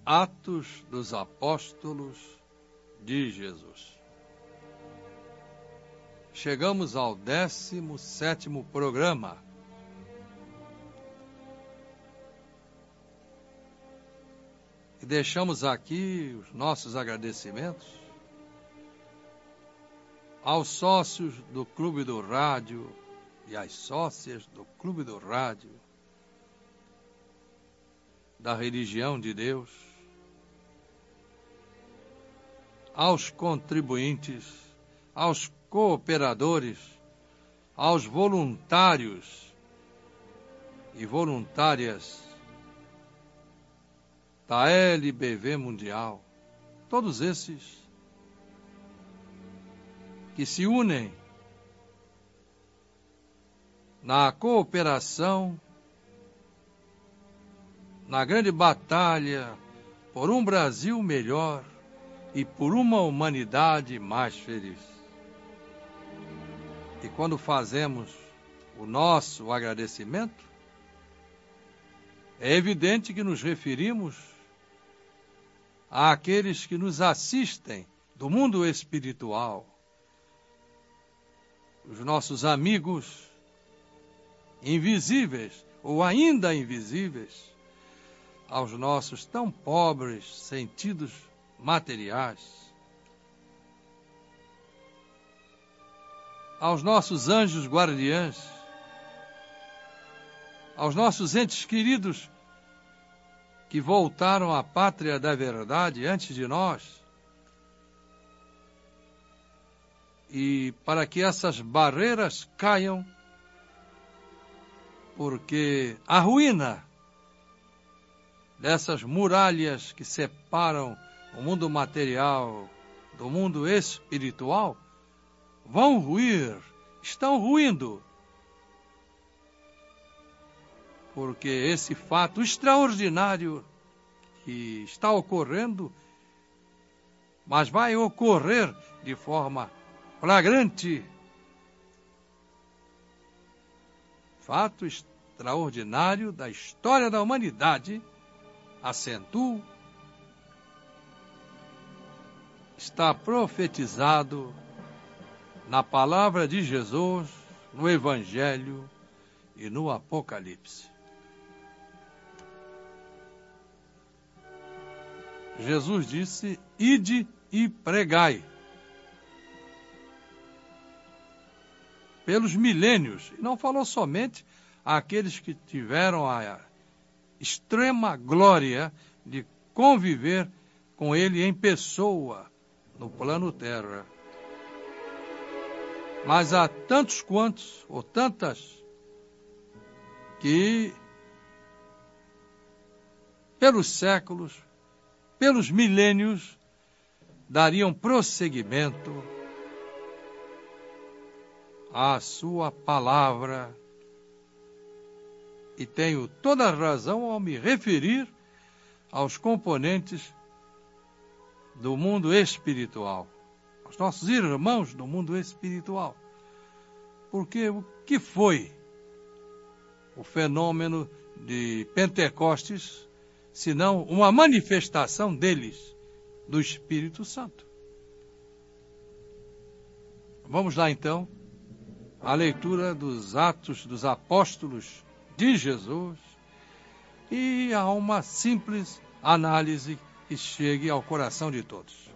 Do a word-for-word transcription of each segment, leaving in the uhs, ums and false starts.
Atos dos Apóstolos de Jesus. Chegamos ao décimo sétimo programa. E deixamos aqui os nossos agradecimentos aos sócios do Clube do Rádio e às sócias do Clube do Rádio, da Religião de Deus, aos contribuintes, aos cooperadores, aos voluntários e voluntárias da L B V Mundial, todos esses que se unem na cooperação, na grande batalha por um Brasil melhor e por uma humanidade mais feliz. E quando fazemos o nosso agradecimento, é evidente que nos referimos àqueles que nos assistem do mundo espiritual, os nossos amigos invisíveis ou ainda invisíveis, aos nossos tão pobres sentidos materiais, aos nossos anjos guardiães, aos nossos entes queridos que voltaram à pátria da verdade antes de nós, e para que essas barreiras caiam, porque a ruína dessas muralhas que separam o mundo material do mundo espiritual vão ruir, estão ruindo, porque esse fato extraordinário que está ocorrendo, mas vai ocorrer de forma flagrante, fato extraordinário da história da humanidade, acentuo, está profetizado na palavra de Jesus, no Evangelho e no Apocalipse. Jesus disse: ide e pregai. Pelos milênios, e não falou somente àqueles que tiveram a extrema glória de conviver com ele em pessoa no plano terra, mas há tantos quantos, ou tantas, que pelos séculos, pelos milênios, dariam prosseguimento à sua palavra, e tenho toda a razão ao me referir aos componentes do mundo espiritual, aos nossos irmãos do mundo espiritual. Porque o que foi o fenômeno de Pentecostes, senão uma manifestação deles, do Espírito Santo? Vamos lá então, à leitura dos Atos dos Apóstolos de Jesus, e a uma simples análise que chegue ao coração de todos.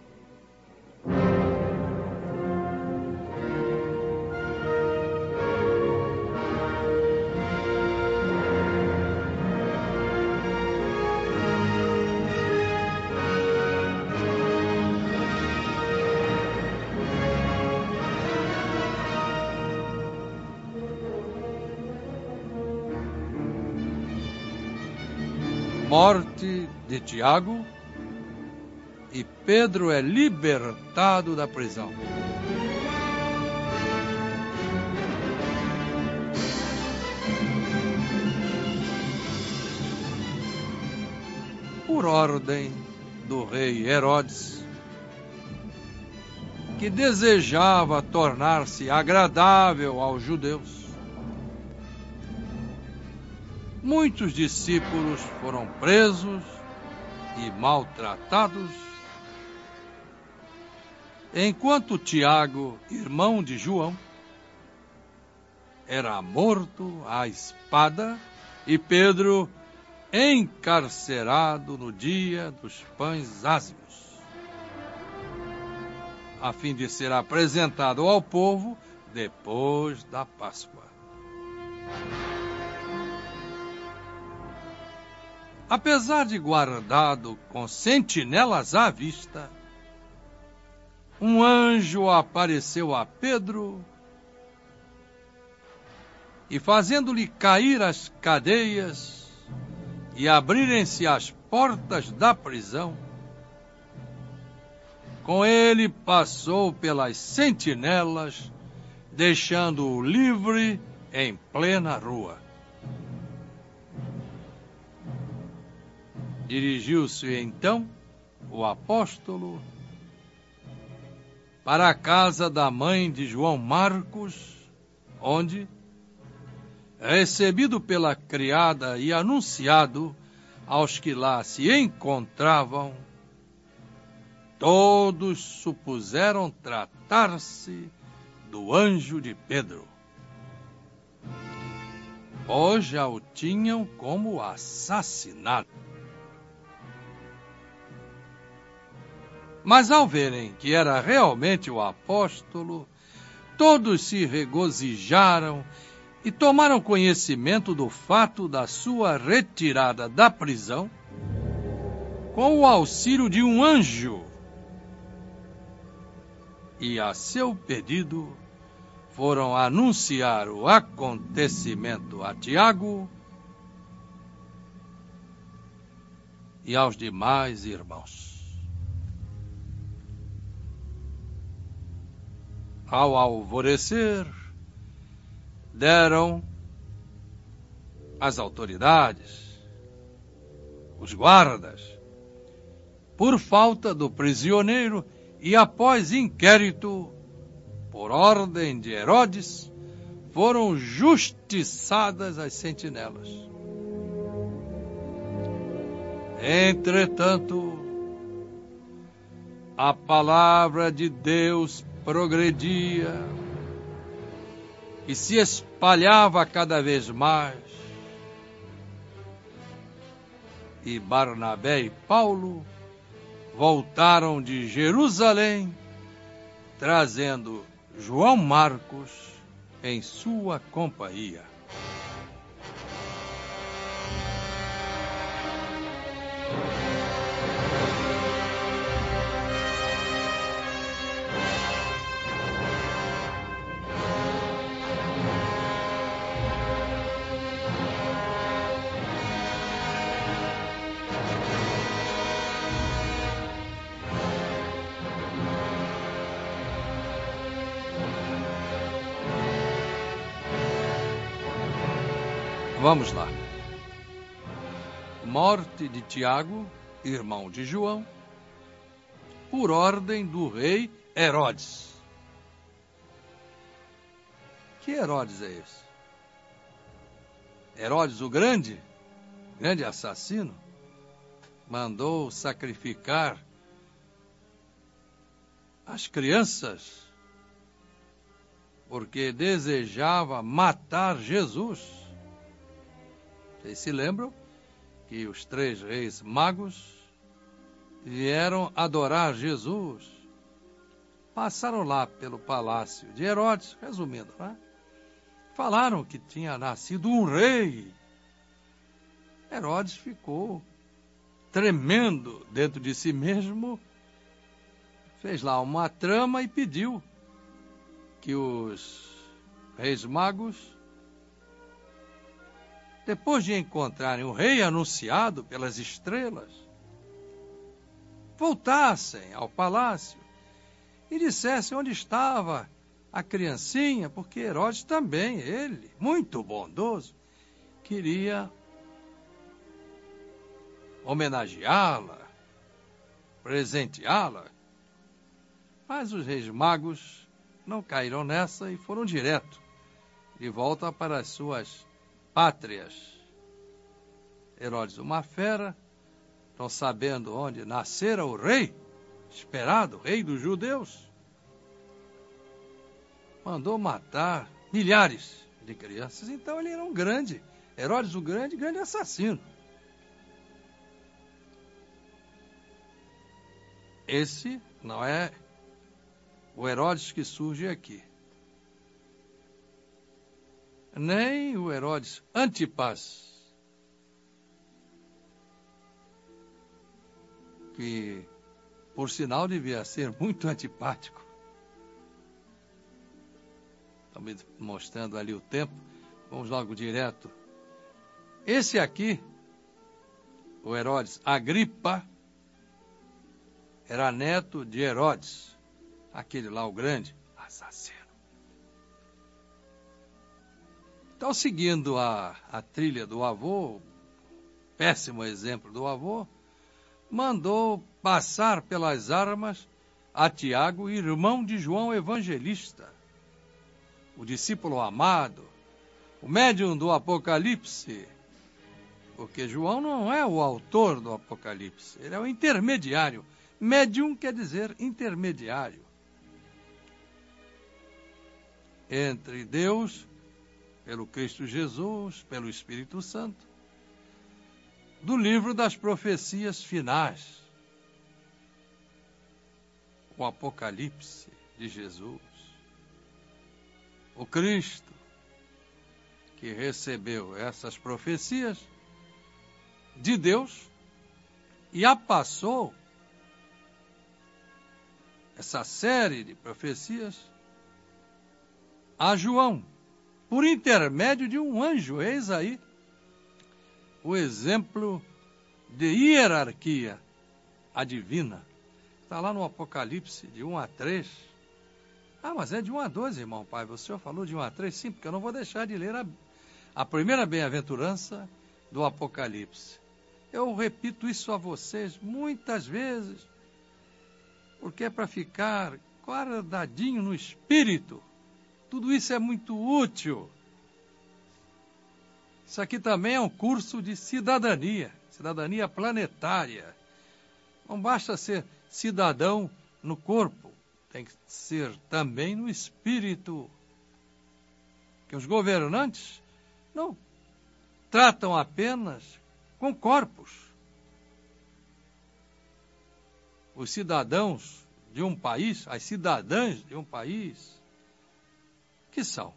Morte de Tiago, e Pedro é libertado da prisão. Por ordem do rei Herodes, que desejava tornar-se agradável aos judeus, muitos discípulos foram presos e maltratados, enquanto Tiago, irmão de João, era morto à espada e Pedro encarcerado no dia dos pães ázimos, a fim de ser apresentado ao povo depois da Páscoa. Apesar de guardado com sentinelas à vista, um anjo apareceu a Pedro e, fazendo-lhe cair as cadeias e abrirem-se as portas da prisão, com ele passou pelas sentinelas, deixando-o livre em plena rua. Dirigiu-se então o apóstolo para a casa da mãe de João Marcos, onde, recebido pela criada e anunciado aos que lá se encontravam, todos supuseram tratar-se do anjo de Pedro, pois já o tinham como assassinado. Mas ao verem que era realmente o apóstolo, todos se regozijaram e tomaram conhecimento do fato da sua retirada da prisão com o auxílio de um anjo. E a seu pedido foram anunciar o acontecimento a Tiago e aos demais irmãos. Ao alvorecer, deram as autoridades, os guardas, por falta do prisioneiro e após inquérito, por ordem de Herodes, foram justiçadas as sentinelas. Entretanto, a palavra de Deus progredia e se espalhava cada vez mais, e Barnabé e Paulo voltaram de Jerusalém, trazendo João Marcos em sua companhia. Vamos lá. Morte de Tiago, irmão de João, por ordem do rei Herodes. Que Herodes é esse? Herodes o Grande, grande assassino, mandou sacrificar as crianças porque desejava matar Jesus. Vocês se lembram que os três reis magos vieram adorar Jesus? Passaram lá pelo palácio de Herodes, resumindo, né? Falaram que tinha nascido um rei. Herodes ficou tremendo dentro de si mesmo, fez lá uma trama e pediu que os reis magos, depois de encontrarem o rei anunciado pelas estrelas, voltassem ao palácio e dissessem onde estava a criancinha, porque Herodes também, ele, muito bondoso, queria homenageá-la, presenteá-la. Mas os reis magos não caíram nessa e foram direto, de volta para as suas pátrias. Herodes, uma fera, Estão sabendo onde nascera o rei, esperado, rei dos judeus. Mandou matar milhares de crianças. Então ele era um grande, Herodes o Grande, grande assassino. Esse não é o Herodes que surge aqui. Nem o Herodes Antipas, que, por sinal, devia ser muito antipático. Estão me mostrando ali o tempo. Vamos logo direto. Esse aqui, o Herodes Agripa, era neto de Herodes, aquele lá, o grande assassino. Então, seguindo a, a trilha do avô, péssimo exemplo do avô, mandou passar pelas armas a Tiago, irmão de João Evangelista, o discípulo amado, o médium do Apocalipse, porque João não é o autor do Apocalipse, ele é o intermediário. Médium quer dizer intermediário entre Deus, pelo Cristo Jesus, pelo Espírito Santo, do livro das profecias finais, o Apocalipse de Jesus. O Cristo que recebeu essas profecias de Deus e a passou, essa série de profecias, a João, por intermédio de um anjo. Eis aí o exemplo de hierarquia a divina. Está lá no Apocalipse, de um a três. Ah, mas é de um a doze, irmão pai. O senhor falou de um a três? Sim, porque eu não vou deixar de ler a, a primeira bem-aventurança do Apocalipse. Eu repito isso a vocês muitas vezes, porque é para ficar guardadinho no espírito. Tudo isso é muito útil. Isso aqui também é um curso de cidadania, cidadania planetária. Não basta ser cidadão no corpo, tem que ser também no espírito. Que os governantes não tratam apenas com corpos. Os cidadãos de um país, as cidadãs de um país, que são?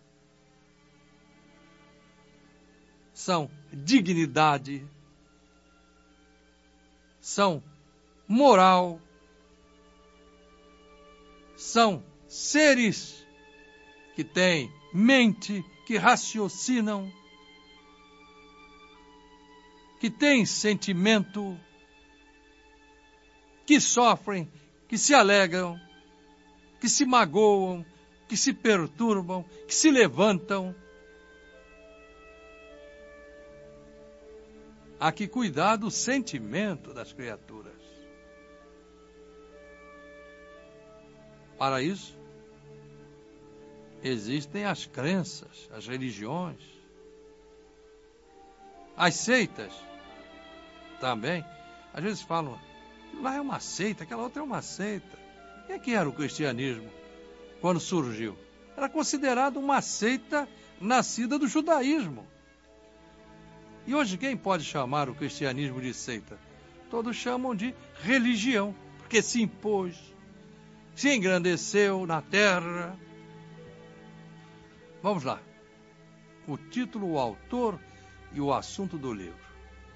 São dignidade, são moral, são seres que têm mente, que raciocinam, que têm sentimento, que sofrem, que se alegram, que se magoam, que se perturbam, que se levantam. Há que cuidar do sentimento das criaturas. Para isso, existem as crenças, as religiões, as seitas também. Às vezes falam, lá é uma seita, aquela outra é uma seita. O que é que era o cristianismo quando surgiu? Era considerado uma seita nascida do judaísmo. E hoje quem pode chamar o cristianismo de seita? Todos chamam de religião, porque se impôs, se engrandeceu na terra. Vamos lá. O título, o autor e o assunto do livro.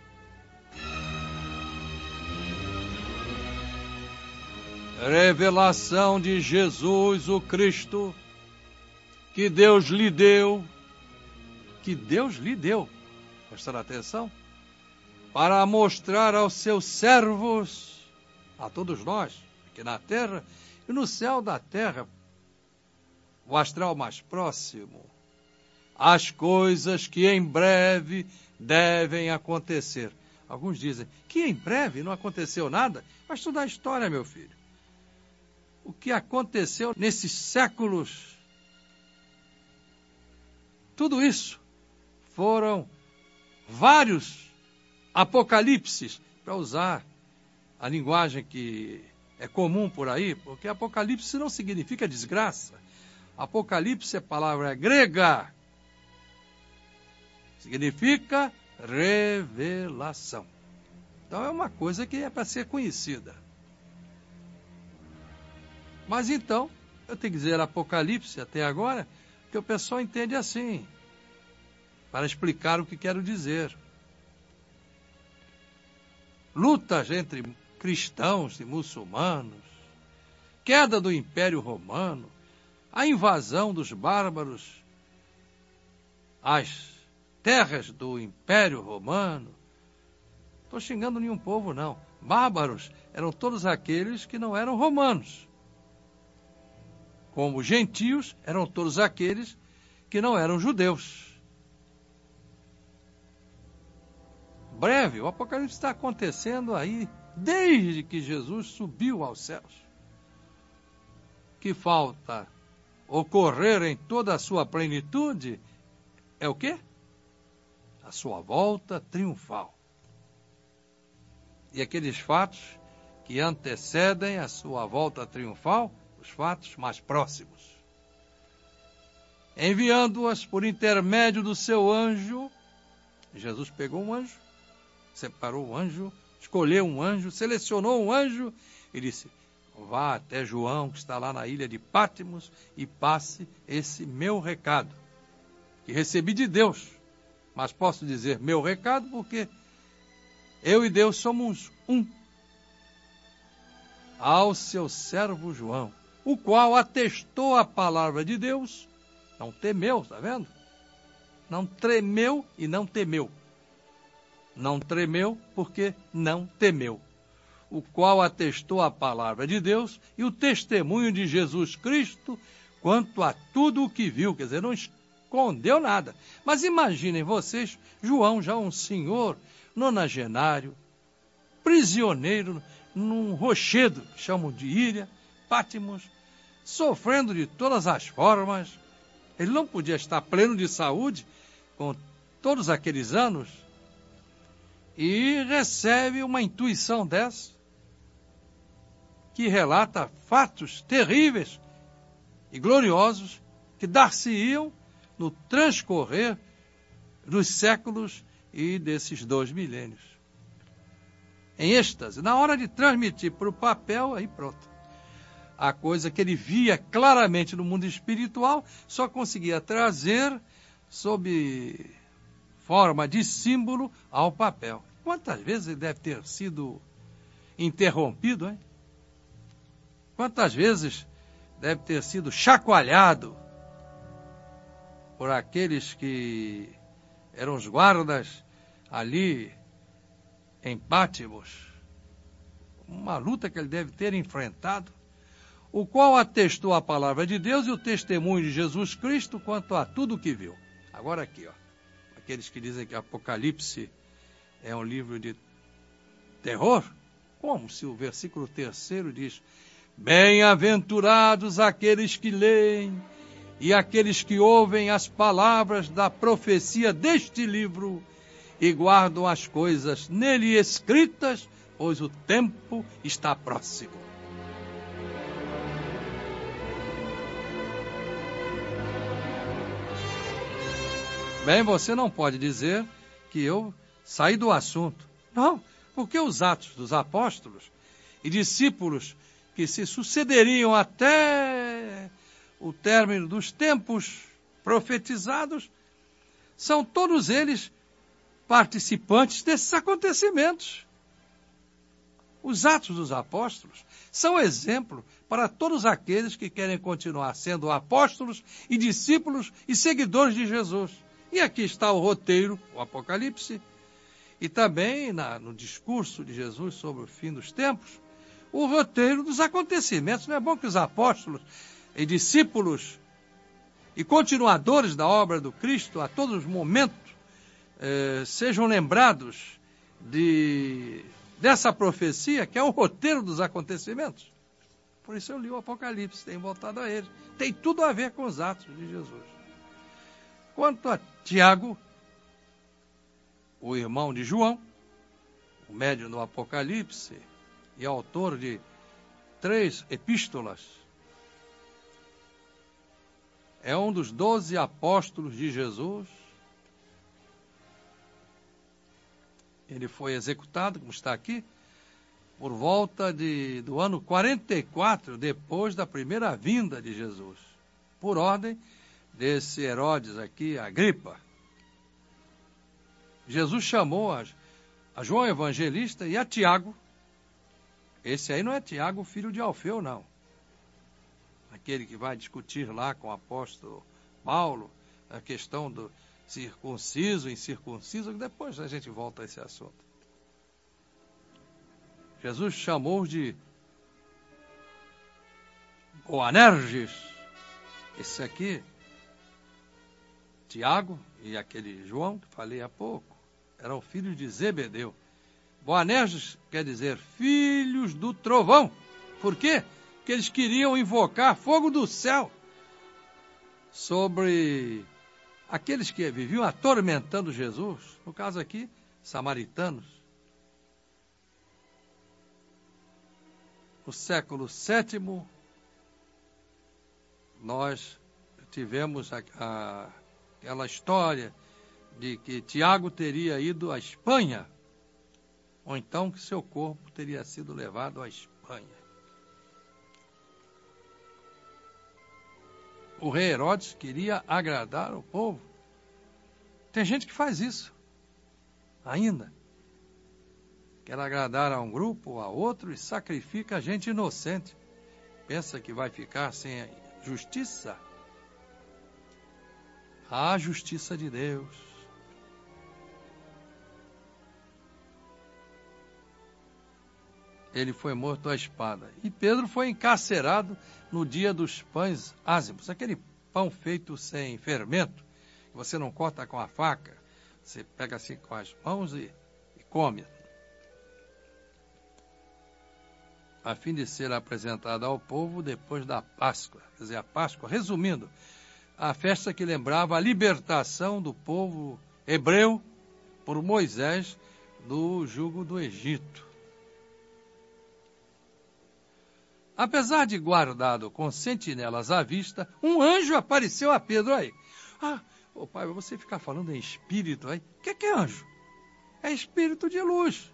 Revelação de Jesus, o Cristo, que Deus lhe deu, que Deus lhe deu, prestar atenção, para mostrar aos seus servos, a todos nós, aqui na terra e no céu da terra, o astral mais próximo, as coisas que em breve devem acontecer. Alguns dizem que em breve não aconteceu nada. Vai estudar a história, meu filho. O que aconteceu nesses séculos, tudo isso foram vários apocalipses, para usar a linguagem que é comum por aí, porque Apocalipse não significa desgraça. Apocalipse é palavra grega. Significa revelação. Então é uma coisa que é para ser conhecida. Mas então, eu tenho que dizer Apocalipse até agora, que o pessoal entende assim, para explicar o que quero dizer. Lutas entre cristãos e muçulmanos, queda do Império Romano, a invasão dos bárbaros às terras do Império Romano. Não estou xingando nenhum povo, não. Bárbaros eram todos aqueles que não eram romanos. Como gentios eram todos aqueles que não eram judeus. Breve, o Apocalipse está acontecendo aí desde que Jesus subiu aos céus. Que falta ocorrer em toda a sua plenitude é o quê? A sua volta triunfal. E aqueles fatos que antecedem a sua volta triunfal, os fatos mais próximos. Enviando-as por intermédio do seu anjo, Jesus pegou um anjo, separou um anjo, escolheu um anjo, selecionou um anjo e disse: vá até João, que está lá na ilha de Pátimos, e passe esse meu recado, que recebi de Deus. Mas posso dizer meu recado porque eu e Deus somos um. Ao seu servo João, o qual atestou a palavra de Deus, não temeu, está vendo? Não tremeu e não temeu. Não tremeu porque não temeu. O qual atestou a palavra de Deus e o testemunho de Jesus Cristo quanto a tudo o que viu. Quer dizer, não escondeu nada. Mas imaginem vocês, João, já um senhor nonagenário, prisioneiro num rochedo, que chamam de ilha, Pátimos, sofrendo de todas as formas. Ele não podia estar pleno de saúde com todos aqueles anos. E recebe uma intuição dessa, que relata fatos terríveis e gloriosos que dar-se-iam no transcorrer dos séculos e desses dois milênios. Em êxtase, na hora de transmitir para o papel, aí pronto. A coisa que ele via claramente no mundo espiritual, só conseguia trazer sob forma de símbolo ao papel. Quantas vezes ele deve ter sido interrompido, hein? Quantas vezes deve ter sido chacoalhado por aqueles que eram os guardas ali em Pátimos. Uma luta que ele deve ter enfrentado, o qual atestou a palavra de Deus e o testemunho de Jesus Cristo quanto a tudo o que viu. Agora aqui, ó, aqueles que dizem que Apocalipse é um livro de terror, como se o versículo terceiro diz: bem-aventurados aqueles que leem e aqueles que ouvem as palavras da profecia deste livro e guardam as coisas nele escritas, pois o tempo está próximo. Bem, você não pode dizer que eu saí do assunto. Não, porque os Atos dos Apóstolos e discípulos que se sucederiam até o término dos tempos profetizados, são todos eles participantes desses acontecimentos. Os Atos dos Apóstolos são exemplo para todos aqueles que querem continuar sendo apóstolos e discípulos e seguidores de Jesus. E aqui está o roteiro, o Apocalipse, e também na, no discurso de Jesus sobre o fim dos tempos, o roteiro dos acontecimentos. Não é bom que os apóstolos e discípulos e continuadores da obra do Cristo a todos os momentos eh, sejam lembrados de, dessa profecia, que é o roteiro dos acontecimentos? Por isso eu li o Apocalipse, tenho voltado a ele. Tem tudo a ver com os atos de Jesus. Quanto a Tiago, o irmão de João, o médium do Apocalipse, e autor de três epístolas. É um dos doze apóstolos de Jesus. Ele foi executado, como está aqui, por volta de, do ano quarenta e quatro, depois da primeira vinda de Jesus, por ordem desse Herodes aqui, Agripa. Jesus chamou a, a João Evangelista e a Tiago. Esse aí não é Tiago, filho de Alfeu, não. Aquele que vai discutir lá com o apóstolo Paulo a questão do circunciso, incircunciso, depois a gente volta a esse assunto. Jesus chamou de Boanerges. Esse aqui, Tiago e aquele João que falei há pouco, eram filhos de Zebedeu. Boanerges quer dizer filhos do trovão. Por quê? Porque eles queriam invocar fogo do céu sobre aqueles que viviam atormentando Jesus. No caso aqui, samaritanos. No século sétimo, nós tivemos a, a, aquela história de que Tiago teria ido à Espanha, ou então que seu corpo teria sido levado à Espanha. O rei Herodes queria agradar o povo. Tem gente que faz isso ainda. Quer agradar a um grupo ou a outro e sacrifica a gente inocente. Pensa que vai ficar sem justiça? A justiça de Deus. Ele foi morto à espada. E Pedro foi encarcerado no dia dos pães ázimos. Aquele pão feito sem fermento, que você não corta com a faca. Você pega assim com as mãos e, e come. A fim de ser apresentado ao povo depois da Páscoa. Quer dizer, a Páscoa, resumindo, a festa que lembrava a libertação do povo hebreu por Moisés do jugo do Egito. Apesar de guardado com sentinelas à vista, um anjo apareceu a Pedro aí. Ah, ô pai, você ficar falando em espírito aí, o que, que é anjo? É espírito de luz.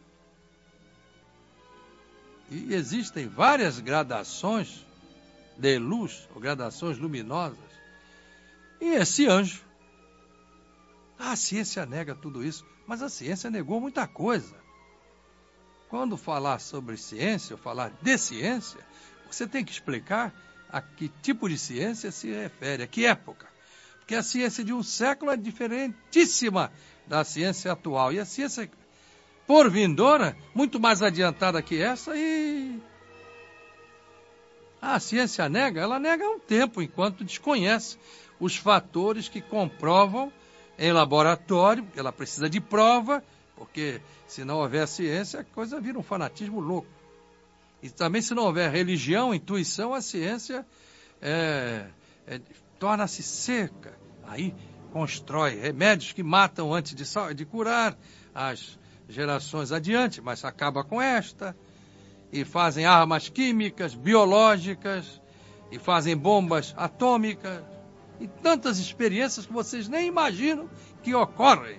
E existem várias gradações de luz, ou gradações luminosas. E esse anjo, a ciência nega tudo isso, mas a ciência negou muita coisa. Quando falar sobre ciência, ou falar de ciência, você tem que explicar a que tipo de ciência se refere, a que época. Porque a ciência de um século é diferentíssima da ciência atual. E a ciência por vindoura, muito mais adiantada que essa, e a ciência nega, ela nega um tempo, enquanto desconhece os fatores que comprovam em laboratório, porque ela precisa de prova, porque se não houver ciência, a coisa vira um fanatismo louco. E também se não houver religião, intuição, a ciência é, é, torna-se seca. Aí constrói remédios que matam antes de, de curar as gerações adiante, mas acaba com esta, e fazem armas químicas, biológicas, e fazem bombas atômicas, e tantas experiências que vocês nem imaginam que ocorrem.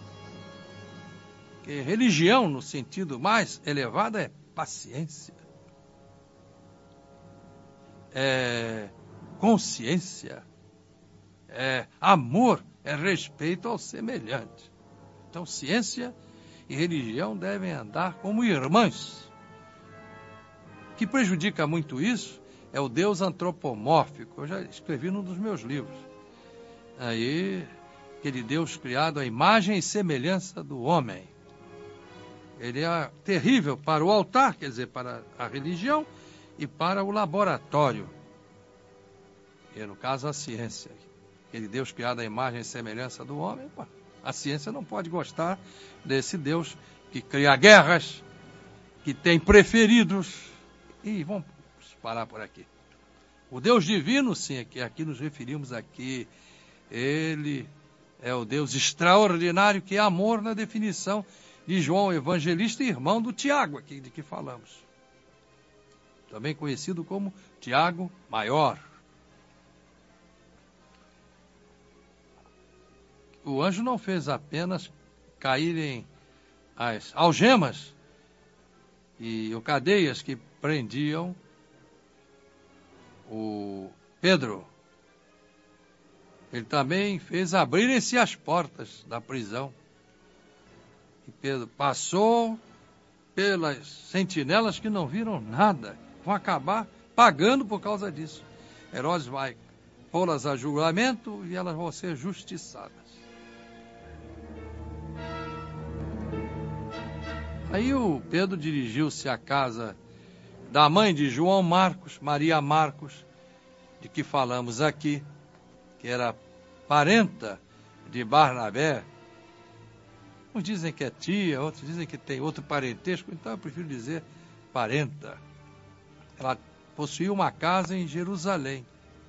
Que religião, no sentido mais elevado, é paciência, é consciência, é amor, é respeito ao semelhante. Então, ciência e religião devem andar como irmãs. O que prejudica muito isso é o Deus antropomórfico. Eu já escrevi num dos meus livros. Aí, aquele Deus criado à imagem e semelhança do homem. Ele é terrível para o altar, quer dizer, para a religião e para o laboratório. E no caso, a ciência. Aquele Deus criado à imagem e semelhança do homem, pô, a ciência não pode gostar desse Deus que cria guerras, que tem preferidos. E vamos parar por aqui. O Deus divino, sim, é que aqui nos referimos aqui, ele é o Deus extraordinário, que é amor na definição de João Evangelista e irmão do Tiago, aqui de que falamos. Também conhecido como Tiago Maior. O anjo não fez apenas caírem as algemas e ou cadeias que prendiam o Pedro. Ele também fez abrirem-se as portas da prisão. E Pedro passou pelas sentinelas que não viram nada. Vão acabar pagando por causa disso. Herodes vai pô-las a julgamento e elas vão ser justiçadas. Aí o Pedro dirigiu-se à casa da mãe de João Marcos, Maria Marcos, de que falamos aqui, que era parenta de Barnabé. Uns dizem que é tia, outros dizem que tem outro parentesco, então eu prefiro dizer parenta. Ela possuía uma casa em Jerusalém.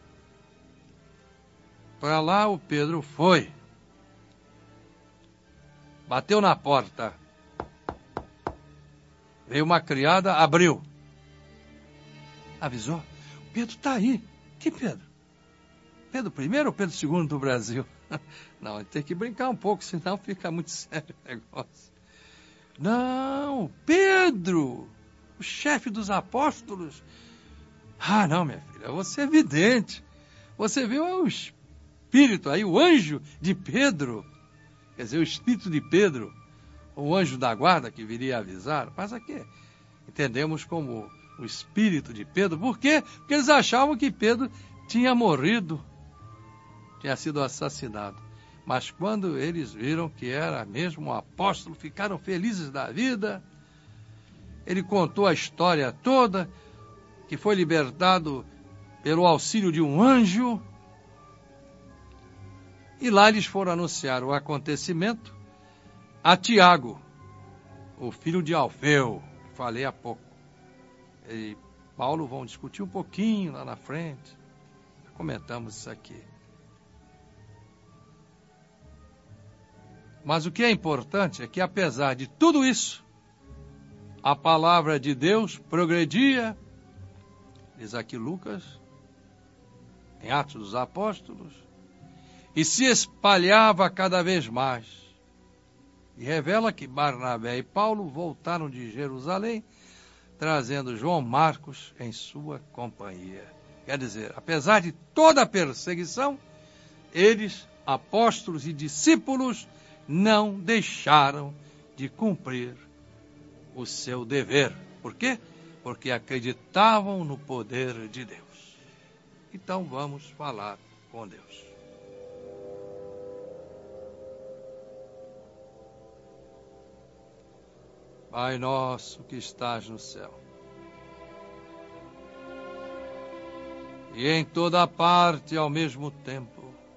Para lá o Pedro foi. Bateu na porta. Veio uma criada, abriu. Avisou. Pedro está aí. Que Pedro? Pedro primeiro ou Pedro segundo do Brasil? Não, tem que brincar um pouco, senão fica muito sério o negócio. Não, Pedro, o chefe dos apóstolos. Ah, não, minha filha, você é vidente. Você viu o espírito aí, o anjo de Pedro. Quer dizer, o espírito de Pedro, o anjo da guarda que viria avisar. Mas aqui entendemos como o espírito de Pedro. Por quê? Porque eles achavam que Pedro tinha morrido, tinha sido assassinado. Mas quando eles viram que era mesmo um apóstolo, ficaram felizes da vida. Ele contou a história toda, que foi libertado pelo auxílio de um anjo. E lá eles foram anunciar o acontecimento a Tiago, o filho de Alfeu, que falei há pouco. E Paulo vão discutir um pouquinho lá na frente. Comentamos isso aqui. Mas o que é importante é que, apesar de tudo isso, a palavra de Deus progredia, diz aqui Lucas, em Atos dos Apóstolos, e se espalhava cada vez mais. E revela que Barnabé e Paulo voltaram de Jerusalém, trazendo João Marcos em sua companhia. Quer dizer, apesar de toda a perseguição, eles, apóstolos e discípulos, não deixaram de cumprir o seu dever. Por quê? Porque acreditavam no poder de Deus. Então vamos falar com Deus. Pai nosso que estás no céu, e em toda parte ao mesmo tempo,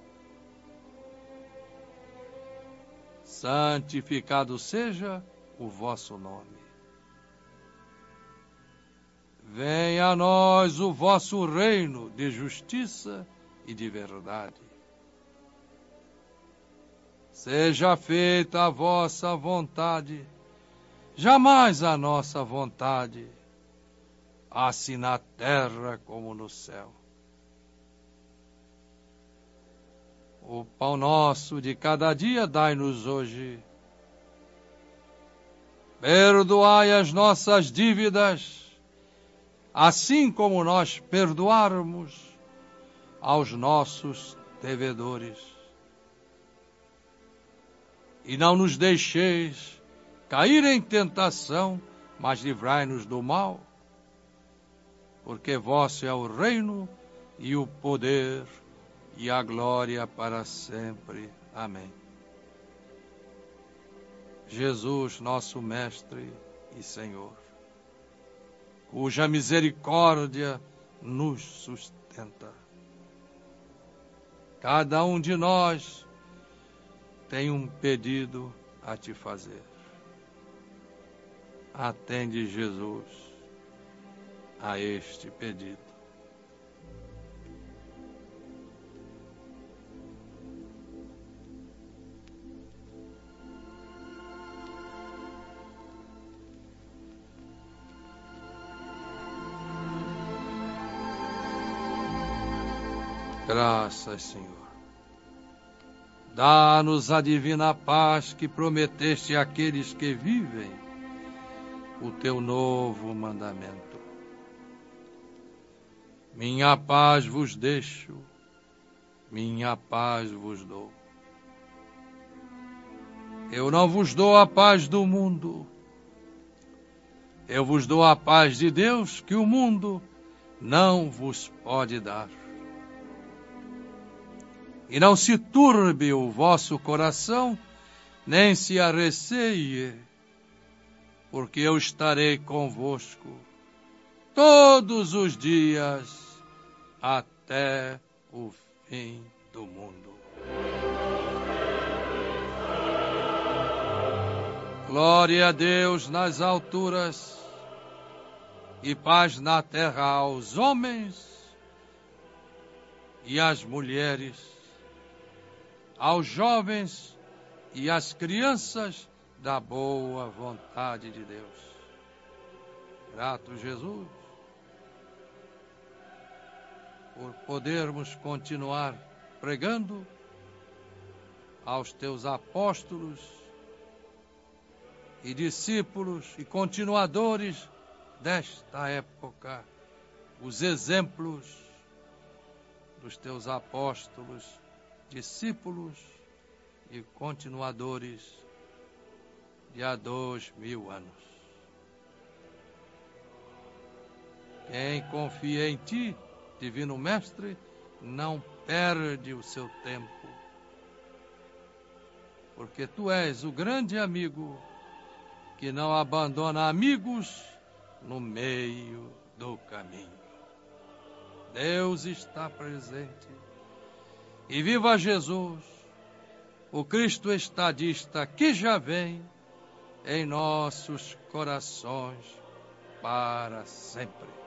santificado seja o vosso nome. Venha a nós o vosso reino de justiça e de verdade. Seja feita a vossa vontade, jamais a nossa vontade, assim na terra como no céu. O pão nosso de cada dia dai-nos hoje. Perdoai as nossas dívidas, assim como nós perdoarmos aos nossos devedores. E não nos deixeis cair em tentação, mas livrai-nos do mal, porque vosso é o reino e o poder e a glória para sempre. Amém. Jesus, nosso Mestre e Senhor, cuja misericórdia nos sustenta. Cada um de nós tem um pedido a te fazer. Atende, Jesus, a este pedido. Graças, Senhor. Dá-nos a divina paz que prometeste àqueles que vivem o teu novo mandamento. Minha paz vos deixo, minha paz vos dou. Eu não vos dou a paz do mundo. Eu vos dou a paz de Deus que o mundo não vos pode dar. E não se turbe o vosso coração, nem se arreceie, porque eu estarei convosco todos os dias até o fim do mundo. Glória a Deus nas alturas e paz na terra aos homens e às mulheres, aos jovens e às crianças da boa vontade de Deus. Grato, Jesus, por podermos continuar pregando aos teus apóstolos e discípulos e continuadores desta época, os exemplos dos teus apóstolos, discípulos e continuadores de há dois mil anos. Quem confia em ti, Divino Mestre, não perde o seu tempo, porque tu és o grande amigo que não abandona amigos no meio do caminho. Deus está presente. E viva Jesus, o Cristo estadista que já vem em nossos corações para sempre.